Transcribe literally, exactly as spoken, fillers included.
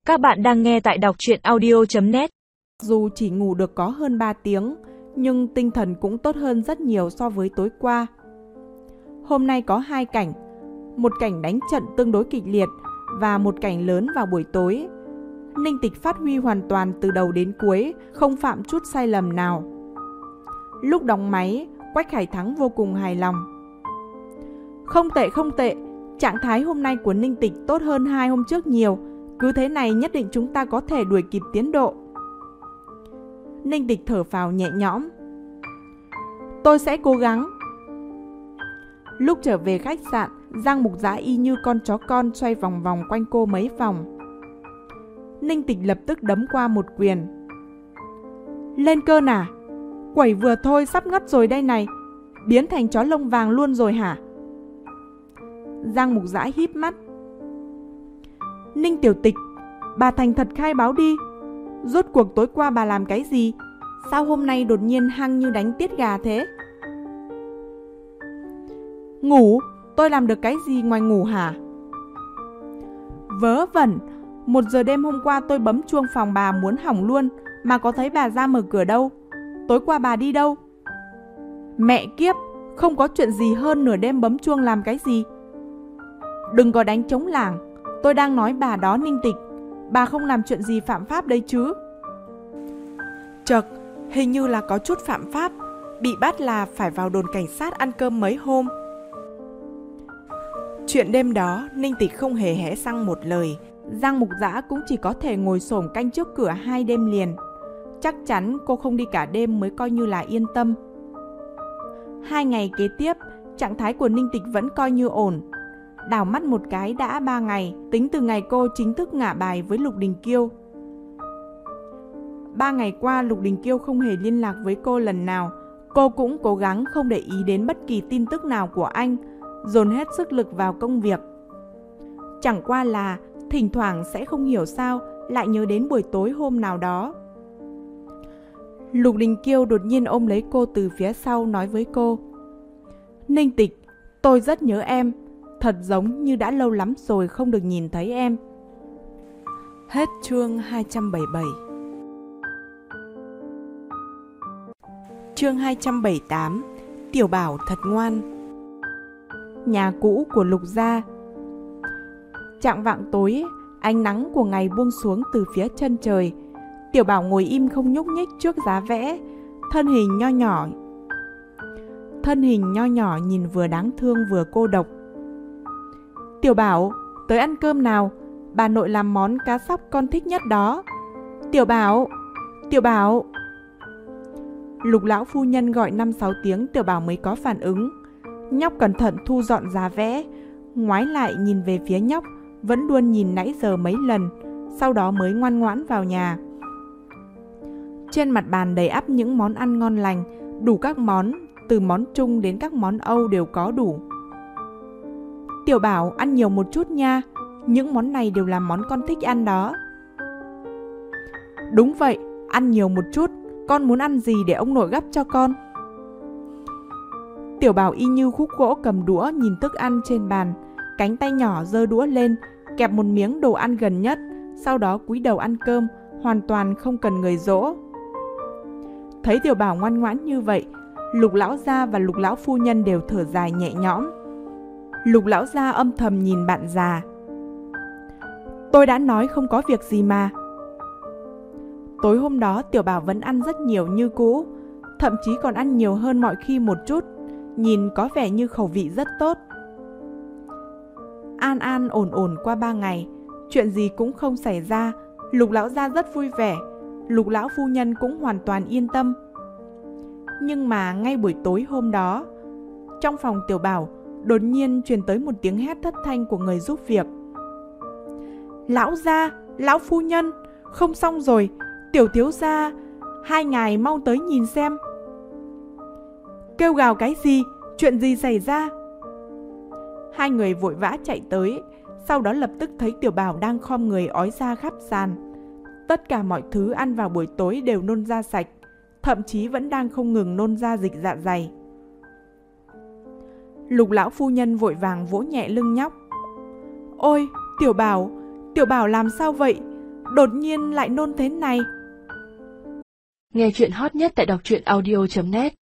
Các bạn đang nghe tại đọc truyện audio chấm net. Dù chỉ ngủ được có hơn ba tiếng, nhưng tinh thần cũng tốt hơn rất nhiều so với tối qua. Hôm nay có hai cảnh, một cảnh đánh trận tương đối kịch liệt và một cảnh lớn vào buổi tối. Ninh Tịch phát huy hoàn toàn từ đầu đến cuối, không phạm chút sai lầm nào. Lúc đóng máy, Quách Khải Thắng vô cùng hài lòng. Không tệ không tệ, trạng thái hôm nay của Ninh Tịch tốt hơn hai hôm trước nhiều. Cứ thế này nhất định chúng ta có thể đuổi kịp tiến độ. Ninh Tịch thở phào nhẹ nhõm. Tôi sẽ cố gắng. Lúc trở về khách sạn, Giang Mục Dã y như con chó con xoay vòng vòng quanh cô mấy vòng. Ninh Tịch lập tức đấm qua một quyền. Lên cơn à? Quẩy vừa thôi sắp ngất rồi đây này. Biến thành chó lông vàng luôn rồi hả? Giang Mục Dã híp mắt. Ninh Tiểu Tịch, bà thành thật khai báo đi. Rốt cuộc tối qua bà làm cái gì? Sao hôm nay đột nhiên hăng như đánh tiết gà thế? Ngủ? Tôi làm được cái gì ngoài ngủ hả? Vớ vẩn, một giờ đêm hôm qua tôi bấm chuông phòng bà muốn hỏng luôn, mà có thấy bà ra mở cửa đâu. Tối qua bà đi đâu? Mẹ kiếp, không có chuyện gì hơn nửa đêm bấm chuông làm cái gì. Đừng có đánh trống lảng. Tôi đang nói bà đó Ninh Tịch. Bà không làm chuyện gì phạm pháp đấy chứ? Chật, hình như là có chút phạm pháp. Bị bắt là phải vào đồn cảnh sát ăn cơm mấy hôm. Chuyện đêm đó, Ninh Tịch không hề hé răng một lời. Giang Mục Dã cũng chỉ có thể ngồi xổm canh trước cửa hai đêm liền. Chắc chắn cô không đi cả đêm mới coi như là yên tâm. Hai ngày kế tiếp, trạng thái của Ninh Tịch vẫn coi như ổn. Đảo mắt một cái đã ba ngày, tính từ ngày cô chính thức ngả bài với Lục Đình Kiêu. Ba ngày qua Lục Đình Kiêu không hề liên lạc với cô lần nào. Cô cũng cố gắng không để ý đến bất kỳ tin tức nào của anh, dồn hết sức lực vào công việc. Chẳng qua là thỉnh thoảng sẽ không hiểu sao lại nhớ đến buổi tối hôm nào đó. Lục Đình Kiêu đột nhiên ôm lấy cô từ phía sau nói với cô: Ninh Tịch, tôi rất nhớ em. Thật giống như đã lâu lắm rồi không được nhìn thấy em. Hết chương hai trăm bảy mươi bảy. Chương hai trăm bảy mươi tám. Tiểu Bảo thật ngoan. Nhà cũ của Lục gia. Chạng vạng tối, ánh nắng của ngày buông xuống từ phía chân trời. Tiểu Bảo ngồi im không nhúc nhích trước giá vẽ, thân hình nho nhỏ. Thân hình nho nhỏ nhìn vừa đáng thương vừa cô độc. Tiểu Bảo, tới ăn cơm nào, bà nội làm món cá sóc con thích nhất đó. Tiểu Bảo, Tiểu Bảo. Lục lão phu nhân gọi năm sáu tiếng Tiểu Bảo mới có phản ứng. Nhóc cẩn thận thu dọn giá vẽ, ngoái lại nhìn về phía nhóc, vẫn luôn nhìn nãy giờ mấy lần, sau đó mới ngoan ngoãn vào nhà. Trên mặt bàn đầy ắp những món ăn ngon lành, đủ các món, từ món Trung đến các món Âu đều có đủ. Tiểu Bảo, ăn nhiều một chút nha, những món này đều là món con thích ăn đó. Đúng vậy, ăn nhiều một chút, con muốn ăn gì để ông nội gắp cho con. Tiểu Bảo y như khúc gỗ cầm đũa nhìn thức ăn trên bàn, cánh tay nhỏ giơ đũa lên, kẹp một miếng đồ ăn gần nhất, sau đó cúi đầu ăn cơm, hoàn toàn không cần người dỗ. Thấy Tiểu Bảo ngoan ngoãn như vậy, Lục lão gia và Lục lão phu nhân đều thở dài nhẹ nhõm. Lục lão gia âm thầm nhìn bạn già. Tôi đã nói không có việc gì mà. Tối hôm đó Tiểu Bảo vẫn ăn rất nhiều như cũ, thậm chí còn ăn nhiều hơn mọi khi một chút, nhìn có vẻ như khẩu vị rất tốt. An an ổn ổn qua ba ngày, chuyện gì cũng không xảy ra. Lục lão gia rất vui vẻ, Lục lão phu nhân cũng hoàn toàn yên tâm. Nhưng mà ngay buổi tối hôm đó, trong phòng Tiểu Bảo đột nhiên truyền tới một tiếng hét thất thanh của người giúp việc. Lão gia, lão phu nhân, không xong rồi, tiểu thiếu gia, hai ngài mau tới nhìn xem. Kêu gào cái gì, chuyện gì xảy ra? Hai người vội vã chạy tới, sau đó lập tức thấy Tiểu Bảo đang khom người ói ra khắp sàn. Tất cả mọi thứ ăn vào buổi tối đều nôn ra sạch, thậm chí vẫn đang không ngừng nôn ra dịch dạ dày. Lục lão phu nhân vội vàng vỗ nhẹ lưng nhóc. Ôi, Tiểu Bảo, Tiểu Bảo làm sao vậy? đột nhiên lại nôn thế này? Nghe chuyện hot nhất tại đọc truyện audio chấm net.